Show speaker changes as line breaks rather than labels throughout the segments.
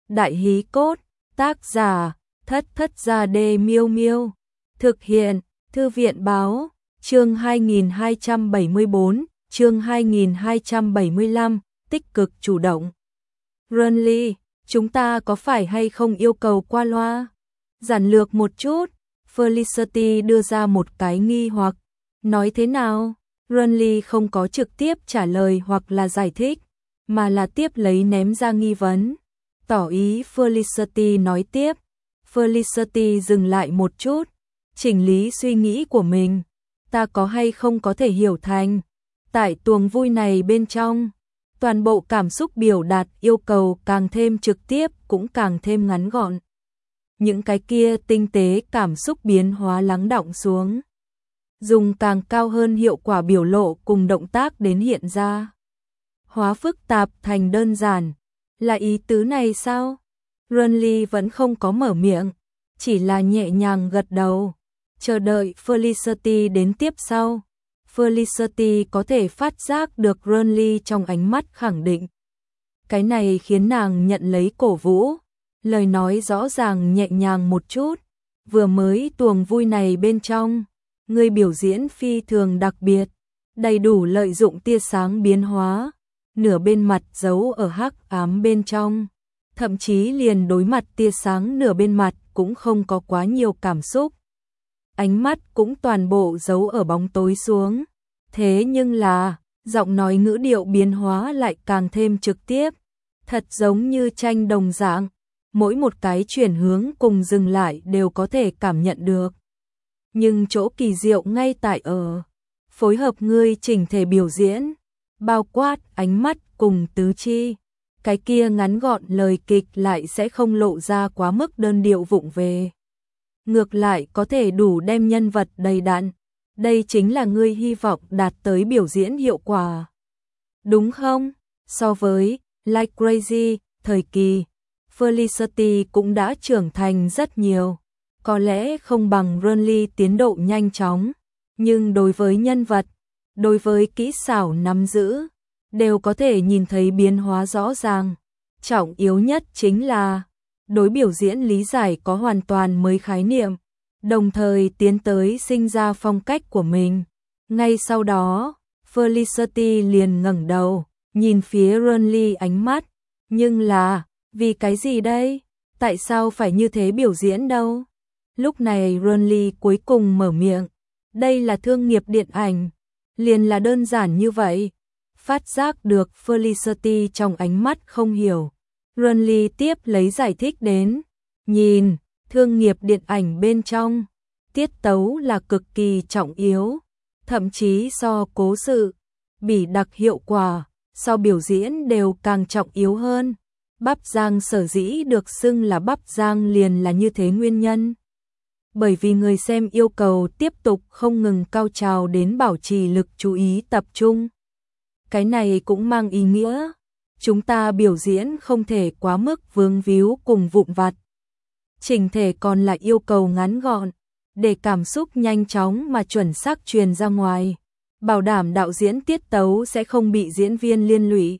Đại hí cốt, tác giả, Thất Thất Gia Đê Miêu Miêu. Thực hiện, Thư viện báo, chương 2274, chương 2275, tích cực chủ động. Runly, chúng ta có phải hay không yêu cầu qua loa? Giản lược một chút, Felicity đưa ra một cái nghi hoặc. Nói thế nào? Runly không có trực tiếp trả lời hoặc là giải thích, mà là tiếp lấy ném ra nghi vấn. Tỏ ý Felicity nói tiếp. Felicity dừng lại một chút, chỉnh lý suy nghĩ của mình. Ta có hay không có thể hiểu thành, tại tuồng vui này bên trong, toàn bộ cảm xúc biểu đạt yêu cầu càng thêm trực tiếp cũng càng thêm ngắn gọn. Những cái kia tinh tế cảm xúc biến hóa lắng đọng xuống, dùng càng cao hơn hiệu quả biểu lộ cùng động tác đến hiện ra. Hóa phức tạp thành đơn giản, là ý tứ này sao? Runly vẫn không có mở miệng, chỉ là nhẹ nhàng gật đầu, chờ đợi Felicity đến tiếp sau. Felicity có thể phát giác được Runly trong ánh mắt khẳng định. Cái này khiến nàng nhận lấy cổ vũ, lời nói rõ ràng nhẹ nhàng một chút. Vừa mới tuồng vui này bên trong, người biểu diễn phi thường đặc biệt, đầy đủ lợi dụng tia sáng biến hóa, nửa bên mặt giấu ở hắc ám bên trong, thậm chí liền đối mặt tia sáng nửa bên mặt cũng không có quá nhiều cảm xúc. Ánh mắt cũng toàn bộ giấu ở bóng tối xuống. Thế nhưng là, giọng nói ngữ điệu biến hóa lại càng thêm trực tiếp, thật giống như tranh đồng dạng, mỗi một cái chuyển hướng cùng dừng lại đều có thể cảm nhận được. Nhưng chỗ kỳ diệu ngay tại ở, phối hợp ngươi chỉnh thể biểu diễn, bao quát ánh mắt cùng tứ chi. Cái kia ngắn gọn lời kịch lại sẽ không lộ ra quá mức đơn điệu vụng về. Ngược lại có thể đủ đem nhân vật đầy đặn. Đây chính là ngươi hy vọng đạt tới biểu diễn hiệu quả. Đúng không? So với Like Crazy, thời kỳ, Felicity cũng đã trưởng thành rất nhiều. Có lẽ không bằng Runly tiến độ nhanh chóng, nhưng đối với nhân vật, đối với kỹ xảo nắm giữ, đều có thể nhìn thấy biến hóa rõ ràng. Trọng yếu nhất chính là đối biểu diễn lý giải có hoàn toàn mới khái niệm, đồng thời tiến tới sinh ra phong cách của mình. Ngay sau đó, Felicity liền ngẩng đầu, nhìn phía Runly ánh mắt. Nhưng là, vì cái gì đây? Tại sao phải như thế biểu diễn đâu? Lúc này Runly cuối cùng mở miệng. Đây là thương nghiệp điện ảnh. Liền là đơn giản như vậy. Phát giác được Felicity trong ánh mắt không hiểu. Runly tiếp lấy giải thích đến. Nhìn, thương nghiệp điện ảnh bên trong, tiết tấu là cực kỳ trọng yếu, thậm chí so cố sự, bỉ đặc hiệu quả, so biểu diễn đều càng trọng yếu hơn. Bắp rang sở dĩ được xưng là bắp rang liền là như thế nguyên nhân. Bởi vì người xem yêu cầu tiếp tục không ngừng cao trào đến bảo trì lực chú ý tập trung. Cái này cũng mang ý nghĩa, chúng ta biểu diễn không thể quá mức vướng víu cùng vụn vặt. Chỉnh thể còn là yêu cầu ngắn gọn, để cảm xúc nhanh chóng mà chuẩn xác truyền ra ngoài, bảo đảm đạo diễn tiết tấu sẽ không bị diễn viên liên lụy.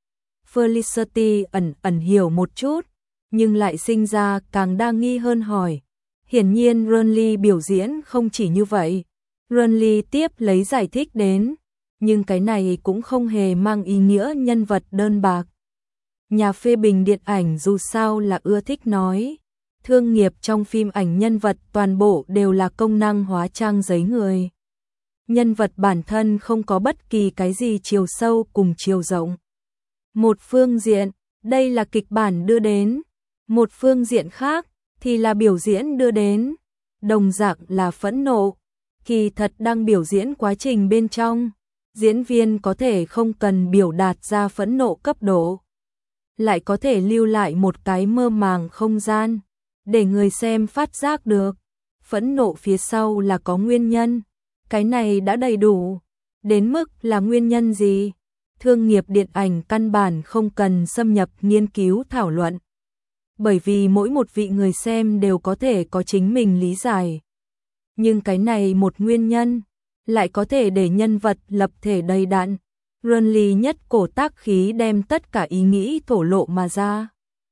Felicity ẩn hiểu một chút, nhưng lại sinh ra càng đa nghi hơn hỏi. Hiển nhiên Runly biểu diễn không chỉ như vậy. Runly tiếp lấy giải thích đến, nhưng cái này cũng không hề mang ý nghĩa nhân vật đơn bạc. Nhà phê bình điện ảnh dù sao là ưa thích nói, thương nghiệp trong phim ảnh nhân vật toàn bộ đều là công năng hóa trang giấy người. Nhân vật bản thân không có bất kỳ cái gì chiều sâu cùng chiều rộng. Một phương diện, đây là kịch bản đưa đến, một phương diện khác thì là biểu diễn đưa đến, đồng dạng là phẫn nộ. Kỳ thật đang biểu diễn quá trình bên trong, diễn viên có thể không cần biểu đạt ra phẫn nộ cấp độ, lại có thể lưu lại một cái mơ màng không gian, để người xem phát giác được, phẫn nộ phía sau là có nguyên nhân, cái này đã đầy đủ, đến mức là nguyên nhân gì? Thương nghiệp điện ảnh căn bản không cần xâm nhập nghiên cứu thảo luận, bởi vì mỗi một vị người xem đều có thể có chính mình lý giải. Nhưng cái này một nguyên nhân, lại có thể để nhân vật lập thể đầy đặn. Runly nhất cổ tác khí đem tất cả ý nghĩ thổ lộ mà ra.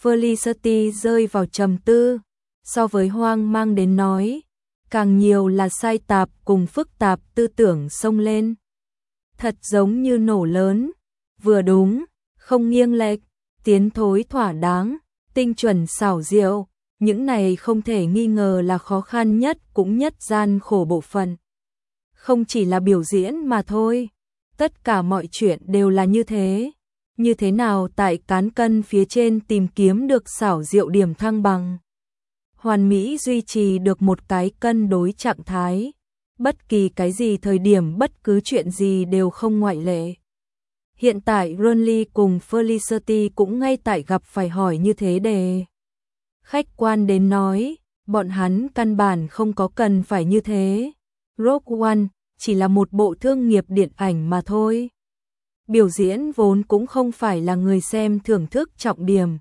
Felicity rơi vào trầm tư, so với hoang mang đến nói, càng nhiều là sai tạp cùng phức tạp tư tưởng xông lên. Thật giống như nổ lớn, vừa đúng, không nghiêng lệch, tiến thối thỏa đáng, tinh chuẩn xảo diệu, những này không thể nghi ngờ là khó khăn nhất cũng nhất gian khổ bộ phận. Không chỉ là biểu diễn mà thôi, tất cả mọi chuyện đều là như thế. Như thế nào tại cán cân phía trên tìm kiếm được xảo diệu điểm thăng bằng, hoàn mỹ duy trì được một cái cân đối trạng thái, bất kỳ cái gì thời điểm bất cứ chuyện gì đều không ngoại lệ. Hiện tại Ronly cùng Felicity cũng ngay tại gặp phải hỏi như thế đề. Khách quan đến nói, bọn hắn căn bản không có cần phải như thế. Rogue One chỉ là một bộ thương nghiệp điện ảnh mà thôi. Biểu diễn vốn cũng không phải là người xem thưởng thức trọng điểm.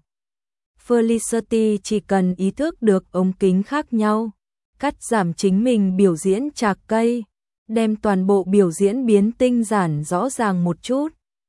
Felicity chỉ cần ý thức được ống kính khác nhau, cắt giảm chính mình biểu diễn chạc cây, đem toàn bộ biểu diễn biến tinh giản rõ ràng một chút.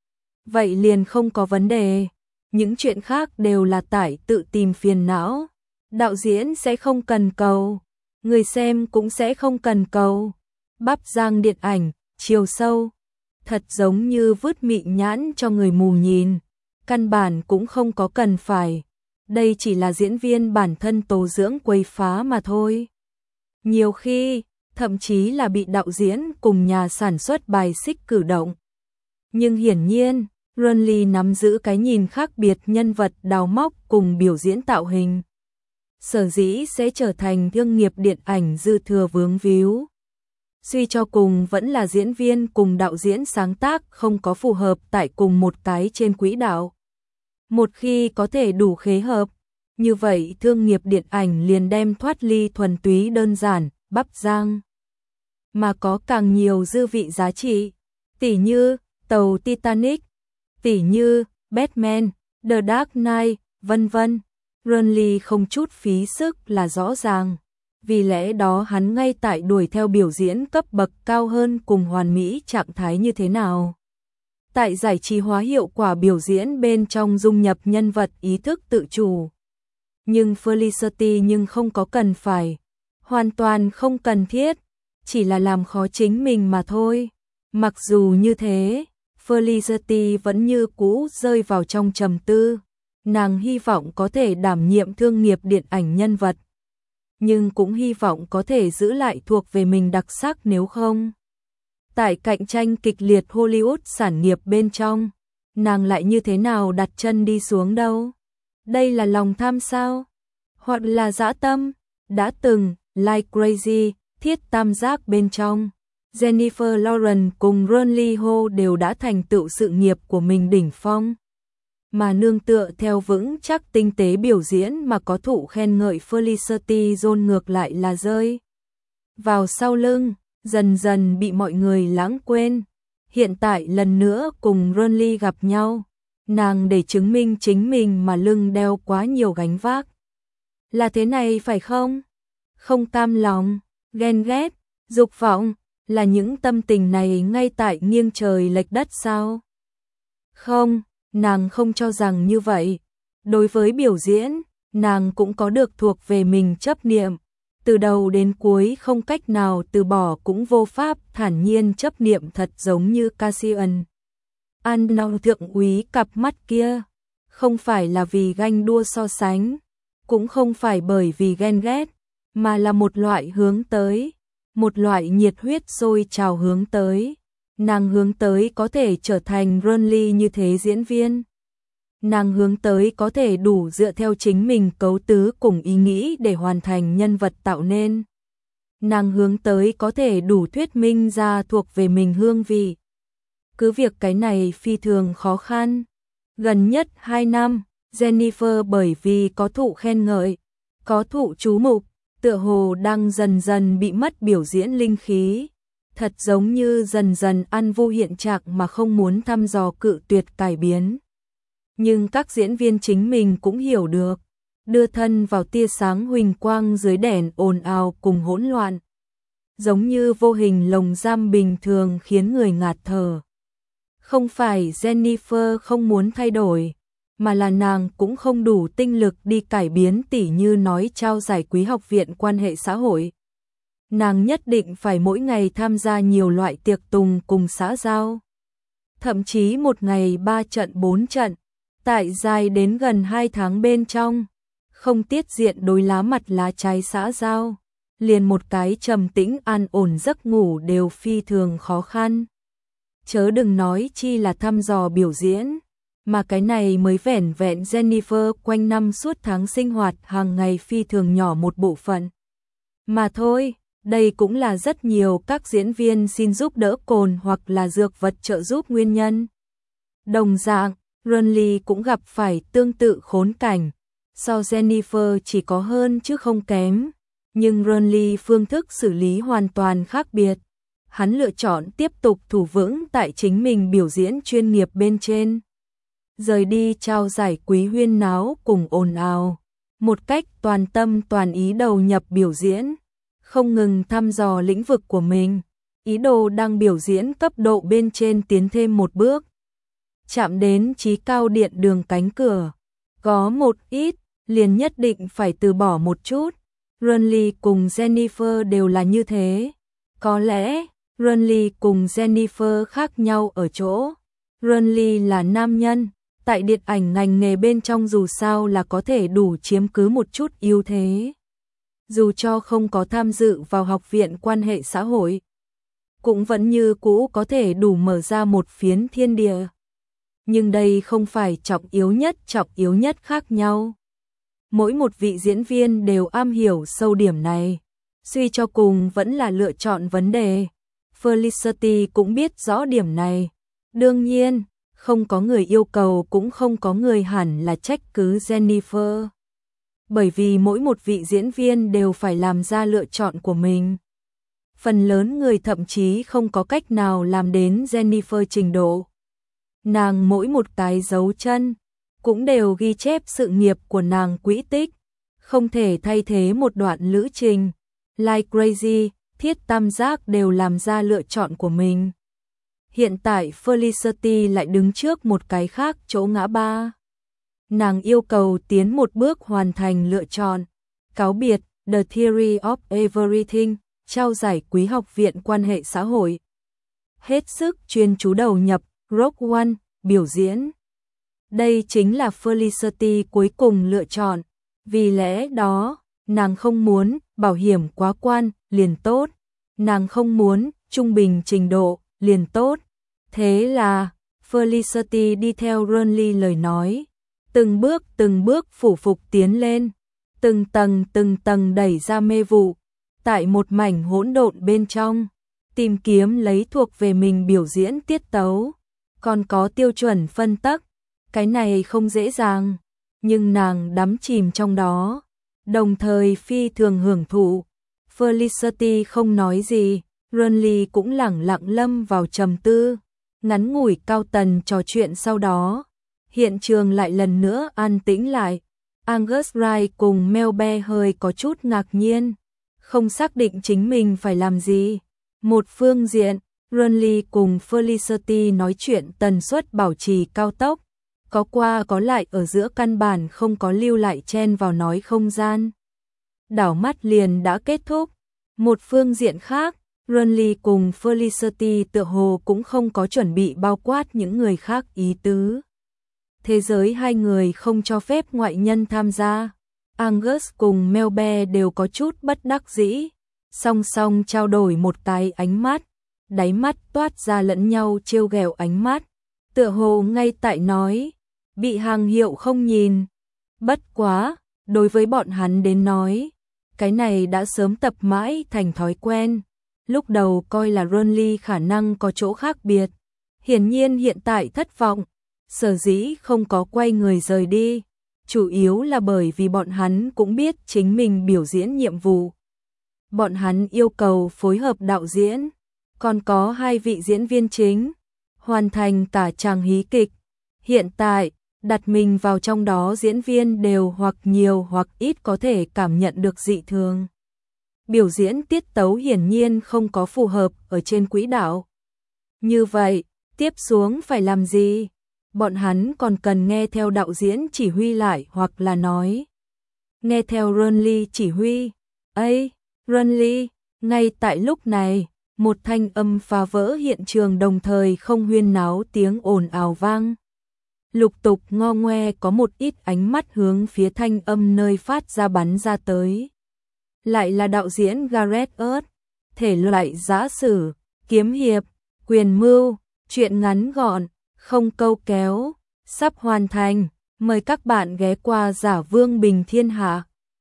Vậy liền không có vấn đề, những chuyện khác đều là tại tự tìm phiền não. Đạo diễn sẽ không cần cầu, người xem cũng sẽ không cần cầu. Bắp rang điện ảnh, chiều sâu, thật giống như vứt mị nhãn cho người mù nhìn, căn bản cũng không có cần phải. Đây chỉ là diễn viên bản thân tố dưỡng quấy phá mà thôi. Nhiều khi, thậm chí là bị đạo diễn cùng nhà sản xuất bài xích cử động. Nhưng hiển nhiên, Ronly nắm giữ cái nhìn khác biệt nhân vật đào móc cùng biểu diễn tạo hình. Sở dĩ sẽ trở thành thương nghiệp điện ảnh dư thừa vướng víu. Suy cho cùng vẫn là diễn viên cùng đạo diễn sáng tác không có phù hợp tại cùng một cái trên quỹ đạo. Một khi có thể đủ khế hợp, như vậy thương nghiệp điện ảnh liền đem thoát ly thuần túy đơn giản, bắp rang, mà có càng nhiều dư vị giá trị, tỉ như tàu Titanic, tỉ như Batman, The Dark Knight, vân vân. Ronly không chút phí sức là rõ ràng, vì lẽ đó hắn ngay tại đuổi theo biểu diễn cấp bậc cao hơn cùng hoàn mỹ trạng thái như thế nào. Tại giải trí hóa hiệu quả biểu diễn bên trong dung nhập nhân vật ý thức tự chủ. Nhưng Felicity không có cần phải, hoàn toàn không cần thiết, chỉ là làm khó chính mình mà thôi. Mặc dù như thế, Felicity vẫn như cũ rơi vào trong trầm tư. Nàng hy vọng có thể đảm nhiệm thương nghiệp điện ảnh nhân vật, nhưng cũng hy vọng có thể giữ lại thuộc về mình đặc sắc, nếu không, tại cạnh tranh kịch liệt Hollywood sản nghiệp bên trong, nàng lại như thế nào đặt chân đi xuống đâu? Đây là lòng tham sao? Hoặc là dã tâm? Đã từng, Like Crazy, Thiết tam giác bên trong, Jennifer Lawrence cùng Ronly Ho đều đã thành tựu sự nghiệp của mình đỉnh phong. Mà nương tựa theo vững chắc tinh tế biểu diễn mà có thụ khen ngợi, Felicity Jones ngược lại là rơi vào sau lưng, dần dần bị mọi người lãng quên. Hiện tại lần nữa cùng Ronly gặp nhau, nàng để chứng minh chính mình mà lưng đeo quá nhiều gánh vác. Là thế này phải không? Không cam lòng, ghen ghét, dục vọng, là những tâm tình này ngay tại nghiêng trời lệch đất sao? Không, nàng không cho rằng như vậy. Đối với biểu diễn, nàng cũng có được thuộc về mình chấp niệm. Từ đầu đến cuối không cách nào từ bỏ cũng vô pháp thản nhiên chấp niệm, thật giống như Cassian Andor thượng úy cặp mắt kia. Không phải là vì ganh đua so sánh, cũng không phải bởi vì ghen ghét, mà là một loại hướng tới, một loại nhiệt huyết sôi trào hướng tới. Nàng hướng tới có thể trở thành Ronly như thế diễn viên. Nàng hướng tới có thể đủ dựa theo chính mình cấu tứ cùng ý nghĩ để hoàn thành nhân vật tạo nên. Nàng hướng tới có thể đủ thuyết minh ra thuộc về mình hương vị. Cứ việc cái này phi thường khó khăn. Gần nhất 2 năm, Jennifer bởi vì có thụ khen ngợi, có thụ chú mục, tựa hồ đang dần dần bị mất biểu diễn linh khí. Thật giống như dần dần ăn vô hiện trạng mà không muốn thăm dò cự tuyệt cải biến. Nhưng các diễn viên chính mình cũng hiểu được, đưa thân vào tia sáng huỳnh quang dưới đèn ồn ào cùng hỗn loạn, giống như vô hình lồng giam bình thường khiến người ngạt thở. Không phải Jennifer không muốn thay đổi, mà là nàng cũng không đủ tinh lực đi cải biến, tỉ như nói trao giải quý học viện quan hệ xã hội. Nàng nhất định phải mỗi ngày tham gia nhiều loại tiệc tùng cùng xã giao. Thậm chí một ngày 3 trận 4 trận, tại dài đến gần 2 tháng bên trong, không tiết diện đối lá mặt lá trái xã giao, liền một cái trầm tĩnh an ổn giấc ngủ đều phi thường khó khăn. Chớ đừng nói chi là thăm dò biểu diễn, mà cái này mới vẻn vẹn Jennifer quanh năm suốt tháng sinh hoạt hàng ngày phi thường nhỏ một bộ phận. Mà thôi, đây cũng là rất nhiều các diễn viên xin giúp đỡ cồn hoặc là dược vật trợ giúp nguyên nhân. Đồng dạng, Renly cũng gặp phải tương tự khốn cảnh, so Jennifer chỉ có hơn chứ không kém, nhưng Renly phương thức xử lý hoàn toàn khác biệt. Hắn lựa chọn tiếp tục thủ vững tại chính mình biểu diễn chuyên nghiệp bên trên. Rời đi trao giải quý huyên náo cùng ồn ào, một cách toàn tâm toàn ý đầu nhập biểu diễn, không ngừng thăm dò lĩnh vực của mình, ý đồ đang biểu diễn cấp độ bên trên tiến thêm một bước. Chạm đến chí cao điện đường cánh cửa, có một ít, liền nhất định phải từ bỏ một chút. Renly cùng Jennifer đều là như thế. Có lẽ, Renly cùng Jennifer khác nhau ở chỗ. Renly là nam nhân, tại điện ảnh ngành nghề bên trong dù sao là có thể đủ chiếm cứ một chút ưu thế. Dù cho không có tham dự vào học viện quan hệ xã hội, cũng vẫn như cũ có thể đủ mở ra một phiến thiên địa. Nhưng đây không phải trọng yếu nhất khác nhau. Mỗi một vị diễn viên đều am hiểu sâu điểm này, suy cho cùng vẫn là lựa chọn vấn đề. Felicity cũng biết rõ điểm này. Đương nhiên, không có người yêu cầu cũng không có người hẳn là trách cứ Jennifer. Bởi vì mỗi một vị diễn viên đều phải làm ra lựa chọn của mình. Phần lớn người thậm chí không có cách nào làm đến Jennifer trình độ. Nàng mỗi một cái dấu chân cũng đều ghi chép sự nghiệp của nàng quỹ tích, không thể thay thế một đoạn lữ trình. Like Crazy, Thiết Tam Giác đều làm ra lựa chọn của mình. Hiện tại Felicity lại đứng trước một cái khác chỗ ngã ba. Nàng yêu cầu tiến một bước hoàn thành lựa chọn. Cáo biệt, The Theory of Everything, trao giải quý học viện quan hệ xã hội. Hết sức chuyên chú đầu nhập, Rogue One, biểu diễn. Đây chính là Felicity cuối cùng lựa chọn. Vì lẽ đó, nàng không muốn bảo hiểm quá quan, liền tốt. Nàng không muốn trung bình trình độ, liền tốt. Thế là, Felicity đi theo Renly lời nói. Từng bước phủ phục tiến lên. Từng tầng đẩy ra mê vụ. Tại một mảnh hỗn độn bên trong, tìm kiếm lấy thuộc về mình biểu diễn tiết tấu. Còn có tiêu chuẩn phân tắc. Cái này không dễ dàng, nhưng nàng đắm chìm trong đó, đồng thời phi thường hưởng thụ. Felicity không nói gì, Renly cũng lẳng lặng lâm vào trầm tư. Ngắn ngủi cao tần trò chuyện sau đó, hiện trường lại lần nữa an tĩnh lại. Angus Wright cùng Melbe hơi có chút ngạc nhiên, không xác định chính mình phải làm gì. Một phương diện, Renly cùng Felicity nói chuyện tần suất bảo trì cao tốc, có qua có lại ở giữa căn bản không có lưu lại chen vào nói không gian. Đảo mắt liền đã kết thúc. Một phương diện khác, Renly cùng Felicity tựa hồ cũng không có chuẩn bị bao quát những người khác ý tứ. Thế giới hai người không cho phép ngoại nhân tham gia. Angus cùng Melbe đều có chút bất đắc dĩ, song song trao đổi một cái ánh mắt, đáy mắt toát ra lẫn nhau trêu ghẹo ánh mắt, tựa hồ ngay tại nói, bị hàng hiệu không nhìn. Bất quá, đối với bọn hắn đến nói, cái này đã sớm tập mãi thành thói quen. Lúc đầu coi là Renly khả năng có chỗ khác biệt, hiển nhiên hiện tại thất vọng, sở dĩ không có quay người rời đi, chủ yếu là bởi vì bọn hắn cũng biết chính mình biểu diễn nhiệm vụ. Bọn hắn yêu cầu phối hợp đạo diễn, còn có hai vị diễn viên chính, hoàn thành cả chàng hí kịch. Hiện tại, đặt mình vào trong đó diễn viên đều hoặc nhiều hoặc ít có thể cảm nhận được dị thường. Biểu diễn tiết tấu hiển nhiên không có phù hợp ở trên quỹ đạo. Như vậy, tiếp xuống phải làm gì? bọn hắn còn cần nghe theo đạo diễn chỉ huy lại hoặc là nói nghe theo Renly chỉ huy. Ây, Renly, ngay tại lúc này, một thanh âm phá vỡ hiện trường đồng thời không huyên náo tiếng ồn ào vang. Lục tục ngo ngoe có một ít ánh mắt hướng phía thanh âm nơi phát ra bắn ra tới. Lại là đạo diễn Gareth Earp, thể loại giã sử, kiếm hiệp, quyền mưu, truyện ngắn gọn, không câu kéo, sắp hoàn thành. Mời các bạn ghé qua Giả Vương Bình Thiên Hạ.